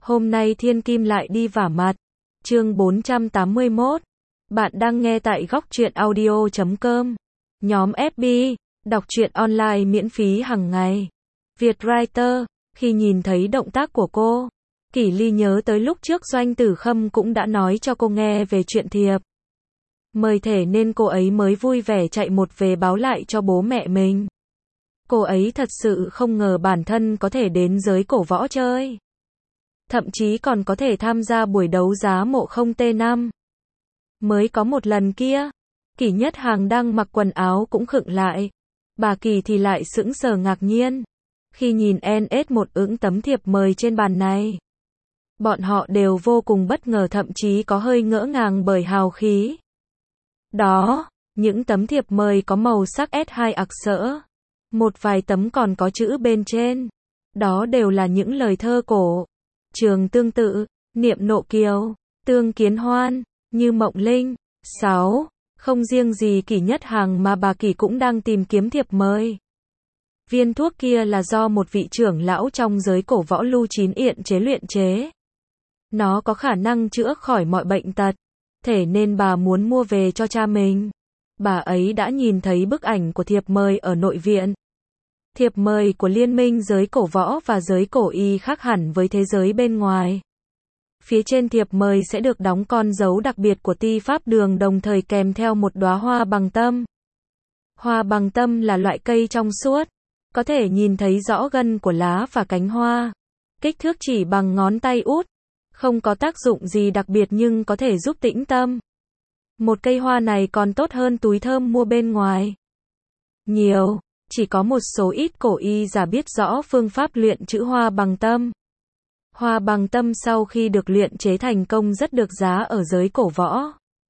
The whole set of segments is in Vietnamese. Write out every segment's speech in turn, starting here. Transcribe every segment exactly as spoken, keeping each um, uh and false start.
Hôm nay Thiên Kim lại đi vả mặt. Chương bốn trăm tám mươi mốt. Bạn đang nghe tại góc truyện audio chấm com. Nhóm ép bê, đọc truyện online miễn phí hàng ngày. Vietwriter, khi nhìn thấy động tác của cô, Kỷ Ly nhớ tới lúc trước Doanh Tử Khâm cũng đã nói cho cô nghe về chuyện thiệp mời thể nên cô ấy mới vui vẻ chạy một về báo lại cho bố mẹ mình. Cô ấy thật sự không ngờ bản thân có thể đến giới cổ võ chơi. Thậm chí còn có thể tham gia buổi đấu giá mộ không T năm. Mới có một lần kia, Kỷ Nhất Hàng đang mặc quần áo cũng khựng lại. Bà Kỷ thì lại sững sờ ngạc nhiên khi nhìn en ét một ững tấm thiệp mời trên bàn này. Bọn họ đều vô cùng bất ngờ, thậm chí có hơi ngỡ ngàng bởi hào khí. Đó, những tấm thiệp mời có màu sắc S hai ặc sỡ. Một vài tấm còn có chữ bên trên. Đó đều là những lời thơ cổ. Trường Tương Tự, Niệm Nộ Kiều, Tương Kiến Hoan, Như Mộng Linh. sáu. Không riêng gì Kỷ Nhất Hàng mà bà Kỷ cũng đang tìm kiếm thiệp mời. Viên thuốc kia là do một vị trưởng lão trong giới cổ võ Lưu Chín Yện chế luyện chế. Nó có khả năng chữa khỏi mọi bệnh tật. Thế nên bà muốn mua về cho cha mình. Bà ấy đã nhìn thấy bức ảnh của thiệp mời ở nội viện. Thiệp mời của Liên minh giới cổ võ và giới cổ y khác hẳn với thế giới bên ngoài. Phía trên thiệp mời sẽ được đóng con dấu đặc biệt của Ti Pháp Đường, đồng thời kèm theo một đóa hoa bằng tâm. Hoa bằng tâm là loại cây trong suốt, có thể nhìn thấy rõ gân của lá và cánh hoa. Kích thước chỉ bằng ngón tay út, không có tác dụng gì đặc biệt nhưng có thể giúp tĩnh tâm. Một cây hoa này còn tốt hơn túi thơm mua bên ngoài nhiều. Chỉ có một số ít cổ y giả biết rõ phương pháp luyện chữ hoa bằng tâm. Hoa bằng tâm sau khi được luyện chế thành công rất được giá ở giới cổ võ.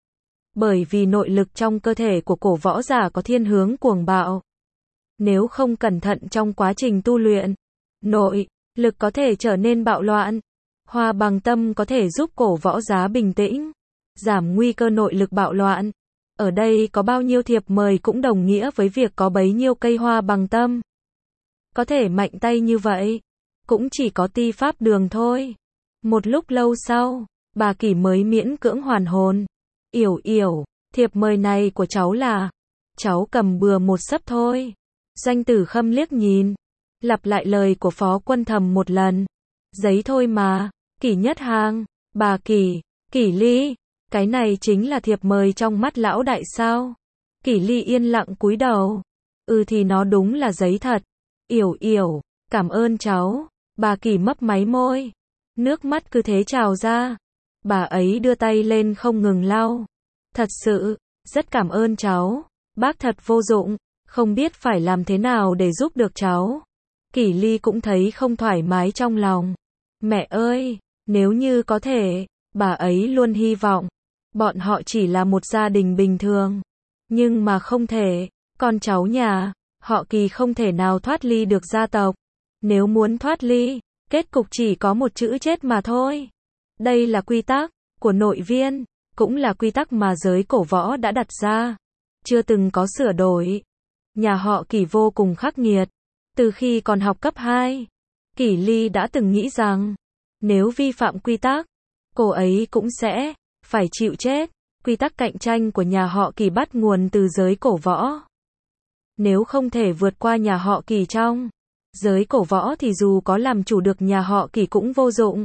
Bởi vì nội lực trong cơ thể của cổ võ giả có thiên hướng cuồng bạo. Nếu không cẩn thận trong quá trình tu luyện, nội lực có thể trở nên bạo loạn. Hoa bằng tâm có thể giúp cổ võ giả bình tĩnh, giảm nguy cơ nội lực bạo loạn. Ở đây có bao nhiêu thiệp mời cũng đồng nghĩa với việc có bấy nhiêu cây hoa bằng tâm. Có thể mạnh tay như vậy, cũng chỉ có Ti Pháp Đường thôi. Một lúc lâu sau, bà Kỷ mới miễn cưỡng hoàn hồn. Yểu yểu, thiệp mời này của cháu là... Cháu cầm bừa một sấp thôi. Doanh Tử Khâm liếc nhìn, lặp lại lời của Phó Quân Thầm một lần. Giấy thôi mà. Kỷ Nhất Hàng, bà Kỷ, Kỷ Ly. Cái này chính là thiệp mời trong mắt lão đại sao? Kỷ Ly yên lặng cúi đầu. Ừ thì nó đúng là giấy thật. Yểu yểu, cảm ơn cháu. Bà Kỷ mấp máy môi. Nước mắt cứ thế trào ra. Bà ấy đưa tay lên không ngừng lau. Thật sự, rất cảm ơn cháu. Bác thật vô dụng, không biết phải làm thế nào để giúp được cháu. Kỷ Ly cũng thấy không thoải mái trong lòng. Mẹ ơi, nếu như có thể, bà ấy luôn hy vọng bọn họ chỉ là một gia đình bình thường. Nhưng mà không thể, con cháu nhà họ Kỷ không thể nào thoát ly được gia tộc. Nếu muốn thoát ly, kết cục chỉ có một chữ chết mà thôi. Đây là quy tắc của nội viên, cũng là quy tắc mà giới cổ võ đã đặt ra, chưa từng có sửa đổi. Nhà họ Kỷ vô cùng khắc nghiệt. Từ khi còn học cấp hai, Kỷ Ly đã từng nghĩ rằng, nếu vi phạm quy tắc, cô ấy cũng sẽ phải chịu chết. Quy tắc cạnh tranh của nhà họ Kỷ bắt nguồn từ giới cổ võ. Nếu không thể vượt qua nhà họ Kỷ trong giới cổ võ thì dù có làm chủ được nhà họ Kỷ cũng vô dụng.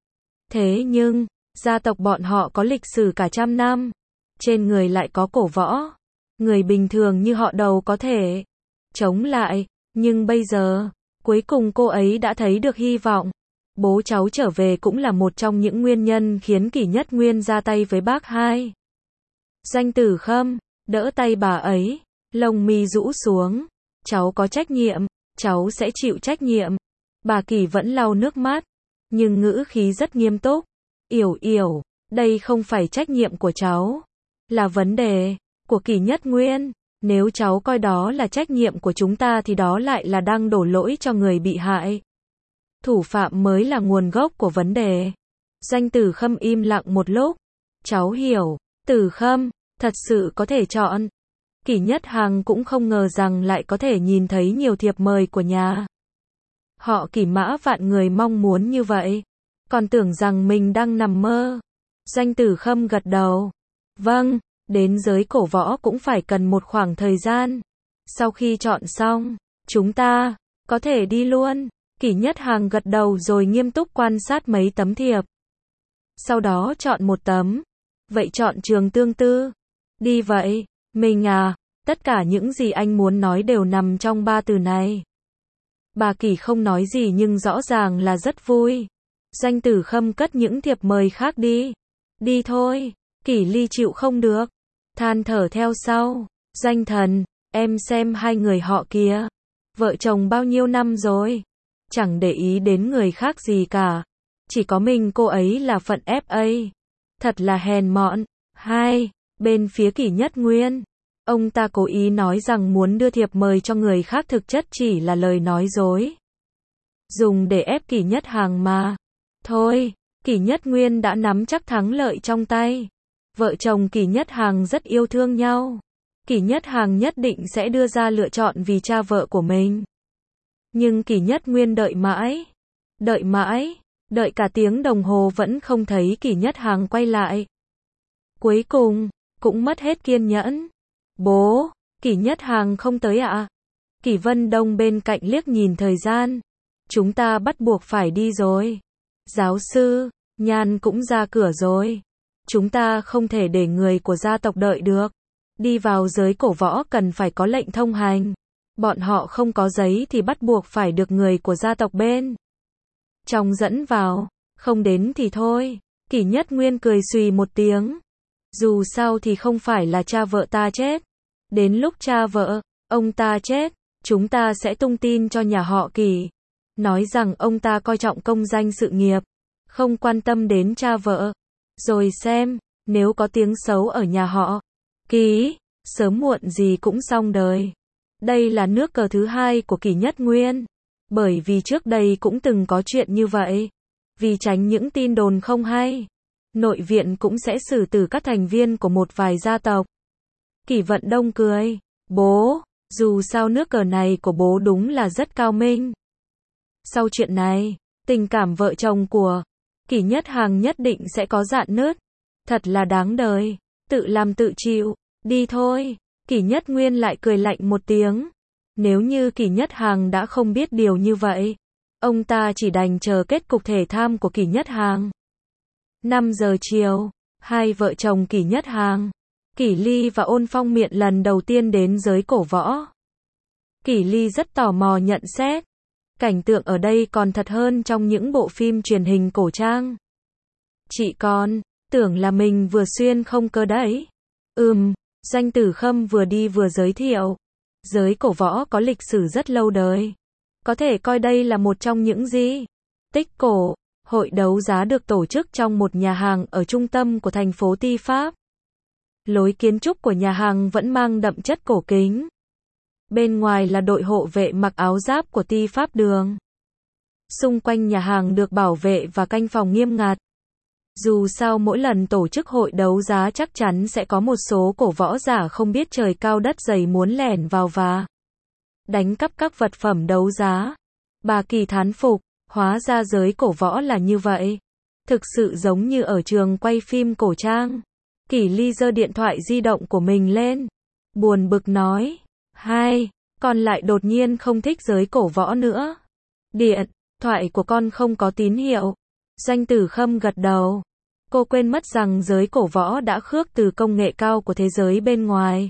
Thế nhưng, gia tộc bọn họ có lịch sử cả trăm năm, trên người lại có cổ võ. Người bình thường như họ đâu có thể chống lại. Nhưng bây giờ, cuối cùng cô ấy đã thấy được hy vọng. Bố cháu trở về cũng là một trong những nguyên nhân khiến Kỷ Nhất Nguyên ra tay với bác hai. Doanh Tử Khâm đỡ tay bà ấy, lông mi rũ xuống. Cháu có trách nhiệm, cháu sẽ chịu trách nhiệm. Bà Kỷ vẫn lau nước mắt, nhưng ngữ khí rất nghiêm túc. Yểu yểu, đây không phải trách nhiệm của cháu, là vấn đề của Kỷ Nhất Nguyên. Nếu cháu coi đó là trách nhiệm của chúng ta thì đó lại là đang đổ lỗi cho người bị hại. Thủ phạm mới là nguồn gốc của vấn đề. Doanh Tử Khâm im lặng một lúc. Cháu hiểu. Tử Khâm, thật sự có thể chọn. Kỷ Nhất Hàng cũng không ngờ rằng lại có thể nhìn thấy nhiều thiệp mời của nhà họ Kỷ mã vạn người mong muốn như vậy. Còn tưởng rằng mình đang nằm mơ. Doanh Tử Khâm gật đầu. Vâng, đến giới cổ võ cũng phải cần một khoảng thời gian. Sau khi chọn xong, chúng ta có thể đi luôn. Kỷ Nhất Hằng gật đầu rồi nghiêm túc quan sát mấy tấm thiệp. Sau đó chọn một tấm. Vậy chọn trường tương tư. Đi vậy, mình à, tất cả những gì anh muốn nói đều nằm trong ba từ này. Bà Kỷ không nói gì nhưng rõ ràng là rất vui. Doanh Tử Khâm cất những thiệp mời khác đi. Đi thôi. Kỷ Ly chịu không được. Than thở theo sau. Doanh thần, em xem hai người họ kia. Vợ chồng bao nhiêu năm rồi. Chẳng để ý đến người khác gì cả. Chỉ có mình cô ấy là phận ép a. Thật là hèn mọn. Hai, bên phía Kỷ Nhất Nguyên. Ông ta cố ý nói rằng muốn đưa thiệp mời cho người khác thực chất chỉ là lời nói dối. Dùng để ép Kỷ Nhất Hằng mà. Thôi, Kỷ Nhất Nguyên đã nắm chắc thắng lợi trong tay. Vợ chồng Kỷ Nhất Hằng rất yêu thương nhau. Kỷ Nhất Hằng nhất định sẽ đưa ra lựa chọn vì cha vợ của mình. Nhưng Kỷ Nhất Nguyên đợi mãi. Đợi mãi. Đợi cả tiếng đồng hồ vẫn không thấy Kỷ Nhất Hằng quay lại. Cuối cùng, cũng mất hết kiên nhẫn. Bố, Kỷ Nhất Hằng không tới ạ? À? Kỷ Vân Đông bên cạnh liếc nhìn thời gian. Chúng ta bắt buộc phải đi rồi. Giáo sư, Nhan cũng ra cửa rồi. Chúng ta không thể để người của gia tộc đợi được. Đi vào giới cổ võ cần phải có lệnh thông hành. Bọn họ không có giấy thì bắt buộc phải được người của gia tộc bên trong dẫn vào. Không đến thì thôi. Kỷ Nhất Nguyên cười xùy một tiếng. Dù sao thì không phải là cha vợ ta chết. Đến lúc cha vợ, ông ta chết, chúng ta sẽ tung tin cho nhà họ Kỷ. Nói rằng ông ta coi trọng công danh sự nghiệp. Không quan tâm đến cha vợ. Rồi xem, nếu có tiếng xấu ở nhà họ Kỷ, sớm muộn gì cũng xong đời. Đây là nước cờ thứ hai của Kỷ Nhất Nguyên. Bởi vì trước đây cũng từng có chuyện như vậy. Vì tránh những tin đồn không hay, nội viện cũng sẽ xử tử các thành viên của một vài gia tộc. Kỷ Vận Đông cười. Bố, dù sao nước cờ này của bố đúng là rất cao minh. Sau chuyện này, tình cảm vợ chồng của Kỷ Nhất Hằng nhất định sẽ có rạn nứt. Thật là đáng đời. Tự làm tự chịu. Đi thôi. Kỷ Nhất Nguyên lại cười lạnh một tiếng. Nếu như Kỷ Nhất Hằng đã không biết điều như vậy, ông ta chỉ đành chờ kết cục thể tham của Kỷ Nhất Hằng. năm giờ chiều, hai vợ chồng Kỷ Nhất Hằng, Kỷ Ly và Ôn Phong Miện lần đầu tiên đến giới cổ võ. Kỷ Ly rất tò mò nhận xét. Cảnh tượng ở đây còn thật hơn trong những bộ phim truyền hình cổ trang. Chị con, tưởng là mình vừa xuyên không cơ đấy. Ừm, Doanh Tử Khâm vừa đi vừa giới thiệu. Giới cổ võ có lịch sử rất lâu đời. Có thể coi đây là một trong những di tích cổ. Hội đấu giá được tổ chức trong một nhà hàng ở trung tâm của thành phố Ti Pháp. Lối kiến trúc của nhà hàng vẫn mang đậm chất cổ kính. Bên ngoài là đội hộ vệ mặc áo giáp của Ti Pháp Đường. Xung quanh nhà hàng được bảo vệ và canh phòng nghiêm ngặt. Dù sao mỗi lần tổ chức hội đấu giá chắc chắn sẽ có một số cổ võ giả không biết trời cao đất dày muốn lẻn vào và đánh cắp các vật phẩm đấu giá. Bà Kỳ thán phục, hóa ra giới cổ võ là như vậy. Thực sự giống như ở trường quay phim cổ trang. Kỷ Ly giơ điện thoại di động của mình lên. Buồn bực nói. Hai, con lại đột nhiên không thích giới cổ võ nữa. Điện thoại của con không có tín hiệu. Doanh Tử Khâm gật đầu. Cô quên mất rằng giới cổ võ đã khước từ công nghệ cao của thế giới bên ngoài.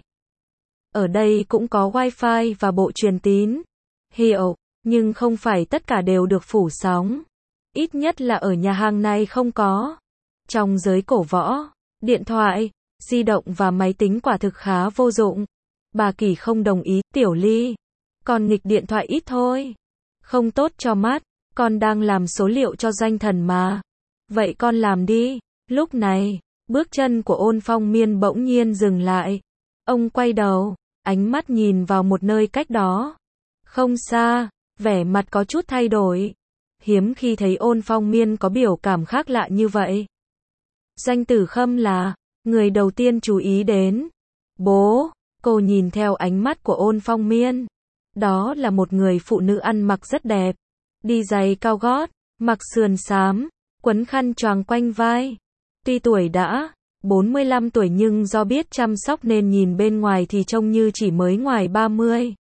Ở đây cũng có wifi và bộ truyền tín hiệu, nhưng không phải tất cả đều được phủ sóng. Ít nhất là ở nhà hàng này không có. Trong giới cổ võ, điện thoại, di động và máy tính quả thực khá vô dụng. Bà Kỳ không đồng ý. Tiểu Ly, con nghịch điện thoại ít thôi. Không tốt cho mắt. Con đang làm số liệu cho Doanh Thần mà. Vậy con làm đi. Lúc này, bước chân của Ôn Phong Miên bỗng nhiên dừng lại. Ông quay đầu, ánh mắt nhìn vào một nơi cách đó. Không xa, vẻ mặt có chút thay đổi. Hiếm khi thấy Ôn Phong Miên có biểu cảm khác lạ như vậy. Doanh Tử Khâm là người đầu tiên chú ý đến. Bố, cô nhìn theo ánh mắt của Ôn Phong Miên. Đó là một người phụ nữ ăn mặc rất đẹp. Đi giày cao gót, mặc sườn xám, quấn khăn choàng quanh vai. Tuy tuổi đã bốn mươi lăm tuổi nhưng do biết chăm sóc nên nhìn bên ngoài thì trông như chỉ mới ngoài ba mươi.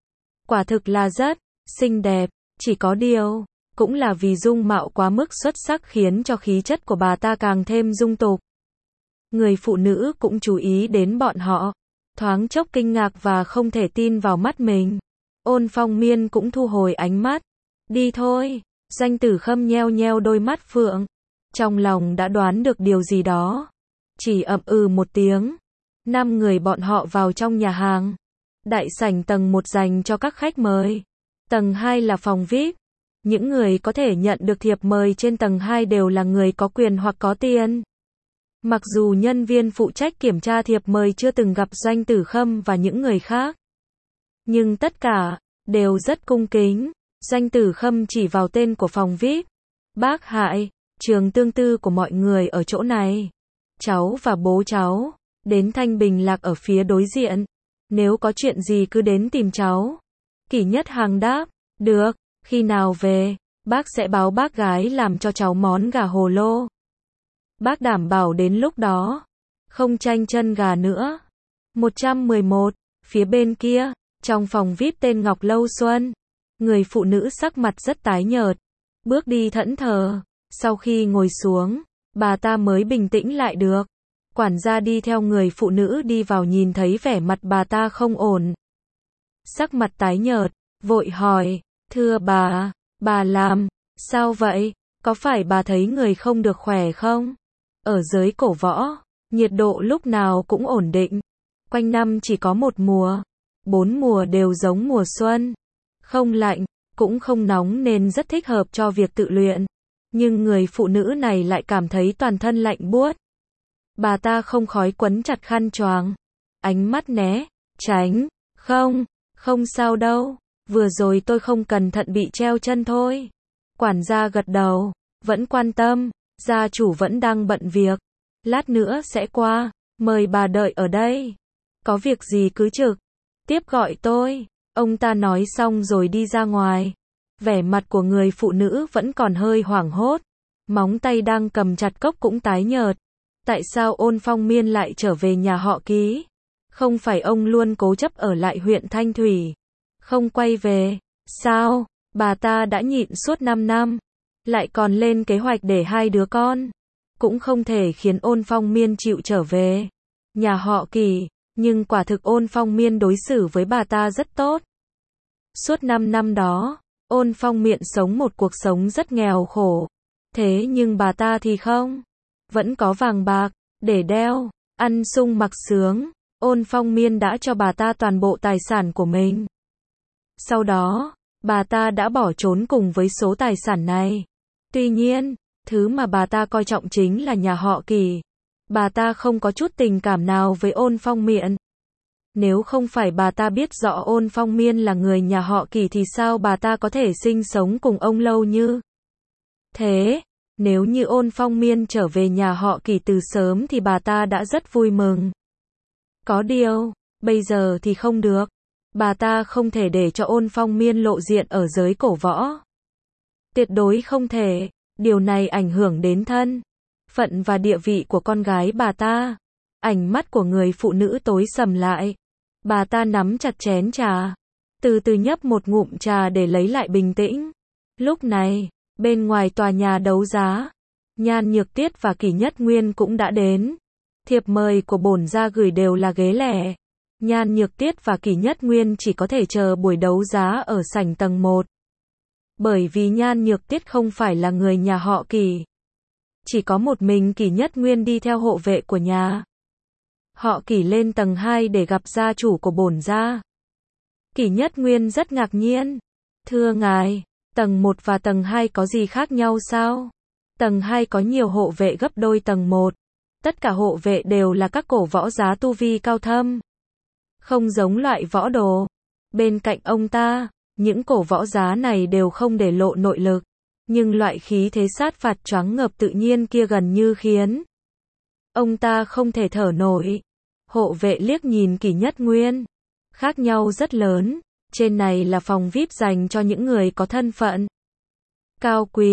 Quả thực là rất xinh đẹp, chỉ có điều, cũng là vì dung mạo quá mức xuất sắc khiến cho khí chất của bà ta càng thêm dung tục. Người phụ nữ cũng chú ý đến bọn họ, thoáng chốc kinh ngạc và không thể tin vào mắt mình. Ôn Phong Miên cũng thu hồi ánh mắt. Đi thôi, Doanh Tử Khâm nheo nheo đôi mắt phượng. Trong lòng đã đoán được điều gì đó. Chỉ ậm ừ một tiếng. Năm người bọn họ vào trong nhà hàng. Đại sảnh tầng một dành cho các khách mời. Tầng hai là phòng vi ai pi. Những người có thể nhận được thiệp mời trên tầng hai đều là người có quyền hoặc có tiền. Mặc dù nhân viên phụ trách kiểm tra thiệp mời chưa từng gặp Doanh Tử Khâm và những người khác, nhưng tất cả đều rất cung kính. Doanh Tử Khâm chỉ vào tên của phòng vi ai pi. Bác Hải, trường tương tư của mọi người ở chỗ này. Cháu và bố cháu đến Thanh Bình Lạc ở phía đối diện. Nếu có chuyện gì cứ đến tìm cháu. Kỷ Nhất Hằng đáp, được, khi nào về, bác sẽ báo bác gái làm cho cháu món gà hồ lô. Bác đảm bảo đến lúc đó, không chanh chân gà nữa. một trăm mười một, phía bên kia, trong phòng vi ai pi tên Ngọc Lâu Xuân, người phụ nữ sắc mặt rất tái nhợt, bước đi thẫn thờ. Sau khi ngồi xuống, bà ta mới bình tĩnh lại được. Quản gia đi theo người phụ nữ đi vào nhìn thấy vẻ mặt bà ta không ổn. Sắc mặt tái nhợt, vội hỏi, thưa bà, bà làm sao vậy? Có phải bà thấy người không được khỏe không? Ở giới cổ võ, nhiệt độ lúc nào cũng ổn định. Quanh năm chỉ có một mùa. Bốn mùa đều giống mùa xuân. Không lạnh, cũng không nóng nên rất thích hợp cho việc tự luyện. Nhưng người phụ nữ này lại cảm thấy toàn thân lạnh buốt. Bà ta không khói quấn chặt khăn choàng. Ánh mắt né, tránh. Không, không sao đâu. Vừa rồi tôi không cẩn thận bị treo chân thôi. Quản gia gật đầu, vẫn quan tâm. Gia chủ vẫn đang bận việc. Lát nữa sẽ qua. Mời bà đợi ở đây. Có việc gì cứ trực tiếp gọi tôi. Ông ta nói xong rồi đi ra ngoài. Vẻ mặt của người phụ nữ vẫn còn hơi hoảng hốt. Móng tay đang cầm chặt cốc cũng tái nhợt. Tại sao Ôn Phong Miên lại trở về nhà họ Ký? Không phải ông luôn cố chấp ở lại huyện Thanh Thủy, không quay về, sao? Bà ta đã nhịn suốt năm năm, lại còn lên kế hoạch để hai đứa con. Cũng không thể khiến Ôn Phong Miên chịu trở về nhà họ Kỳ, nhưng quả thực Ôn Phong Miên đối xử với bà ta rất tốt. Suốt năm năm đó, Ôn Phong Miện sống một cuộc sống rất nghèo khổ. Thế nhưng bà ta thì không. Vẫn có vàng bạc, để đeo, ăn sung mặc sướng. Ôn Phong Miên đã cho bà ta toàn bộ tài sản của mình. Sau đó, bà ta đã bỏ trốn cùng với số tài sản này. Tuy nhiên, thứ mà bà ta coi trọng chính là nhà họ Kỳ. Bà ta không có chút tình cảm nào với Ôn Phong Miện. Nếu không phải bà ta biết rõ Ôn Phong Miên là người nhà họ Kỳ thì sao bà ta có thể sinh sống cùng ông lâu như thế? Nếu như Ôn Phong Miên trở về nhà họ Kỳ từ sớm thì bà ta đã rất vui mừng. Có điều, bây giờ thì không được. Bà ta không thể để cho Ôn Phong Miên lộ diện ở giới cổ võ. Tuyệt đối không thể. Điều này ảnh hưởng đến thân phận và địa vị của con gái bà ta. Ánh mắt của người phụ nữ tối sầm lại. Bà ta nắm chặt chén trà, từ từ nhấp một ngụm trà để lấy lại bình tĩnh. Lúc này, bên ngoài tòa nhà đấu giá, Nhan Nhược Tiết và Kỷ Nhất Nguyên cũng đã đến. Thiệp mời của bổn gia gửi đều là ghế lẻ. Nhan Nhược Tiết và Kỷ Nhất Nguyên chỉ có thể chờ buổi đấu giá ở sảnh tầng một. Bởi vì Nhan Nhược Tiết không phải là người nhà họ Kỷ. Chỉ có một mình Kỷ Nhất Nguyên đi theo hộ vệ của nhà họ Kỷ lên tầng hai để gặp gia chủ của bổn gia. Kỷ Nhất Nguyên rất ngạc nhiên. Thưa ngài, tầng một và tầng hai có gì khác nhau sao? Tầng hai có nhiều hộ vệ gấp đôi tầng một. Tất cả hộ vệ đều là các cổ võ giá tu vi cao thâm. Không giống loại võ đồ. Bên cạnh ông ta, những cổ võ giá này đều không để lộ nội lực. Nhưng loại khí thế sát phạt choáng ngợp tự nhiên kia gần như khiến ông ta không thể thở nổi. Hộ vệ liếc nhìn Kỷ Nhất Nguyên. Khác nhau rất lớn. Trên này là phòng vi ai pi dành cho những người có thân phận cao quý.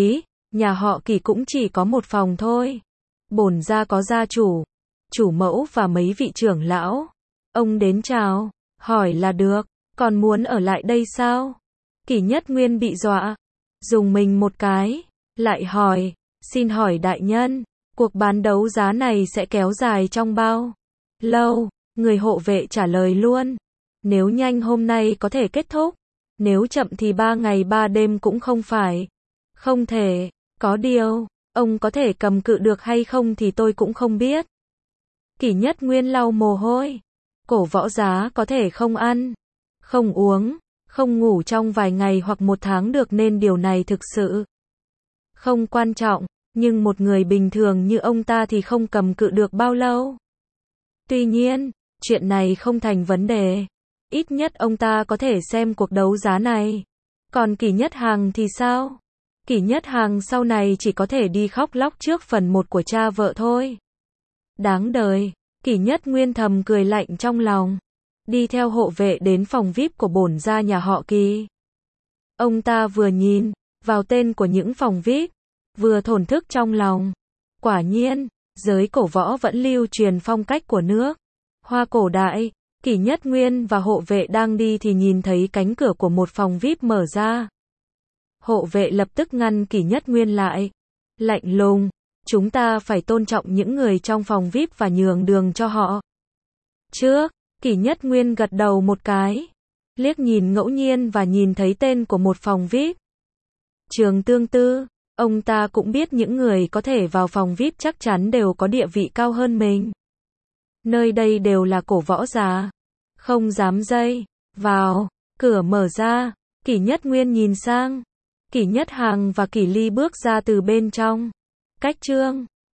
Nhà họ Kỷ cũng chỉ có một phòng thôi. Bổn gia có gia chủ, chủ mẫu và mấy vị trưởng lão. Ông đến chào, hỏi là được, còn muốn ở lại đây sao? Kỷ Nhất Nguyên bị dọa, dùng mình một cái, lại hỏi, xin hỏi đại nhân, cuộc bán đấu giá này sẽ kéo dài trong bao lâu? Người hộ vệ trả lời luôn, nếu nhanh hôm nay có thể kết thúc, nếu chậm thì ba ngày ba đêm cũng không phải. Không thể, có điều, ông có thể cầm cự được hay không thì tôi cũng không biết. Kỷ Nhất Nguyên lau mồ hôi, cổ võ giá có thể không ăn, không uống, không ngủ trong vài ngày hoặc một tháng được nên điều này thực sự không quan trọng, nhưng một người bình thường như ông ta thì không cầm cự được bao lâu. Tuy nhiên, chuyện này không thành vấn đề. Ít nhất ông ta có thể xem cuộc đấu giá này. Còn Kỷ Nhất Hằng thì sao? Kỷ Nhất Hằng sau này chỉ có thể đi khóc lóc trước phần một của cha vợ thôi. Đáng đời, Kỷ Nhất Nguyên thầm cười lạnh trong lòng. Đi theo hộ vệ đến phòng vi ai pi của bổn gia nhà họ Kỷ. Ông ta vừa nhìn vào tên của những phòng vi ai pi, vừa thổn thức trong lòng. Quả nhiên, giới cổ võ vẫn lưu truyền phong cách của nước Hoa cổ đại. Kỷ Nhất Nguyên và hộ vệ đang đi thì nhìn thấy cánh cửa của một phòng vi ai pi mở ra. Hộ vệ lập tức ngăn Kỷ Nhất Nguyên lại. Lạnh lùng, chúng ta phải tôn trọng những người trong phòng vi ai pi và nhường đường cho họ. Trước, Kỷ Nhất Nguyên gật đầu một cái, liếc nhìn ngẫu nhiên và nhìn thấy tên của một phòng vi ai pi. Trường Tương Tư, ông ta cũng biết những người có thể vào phòng vi ai pi chắc chắn đều có địa vị cao hơn mình. Nơi đây đều là cổ võ giả, không dám dây vào. Cửa mở ra, Kỷ Nhất Nguyên nhìn sang, Kỷ Nhất Hằng và Kỷ Ly bước ra từ bên trong. Cách chương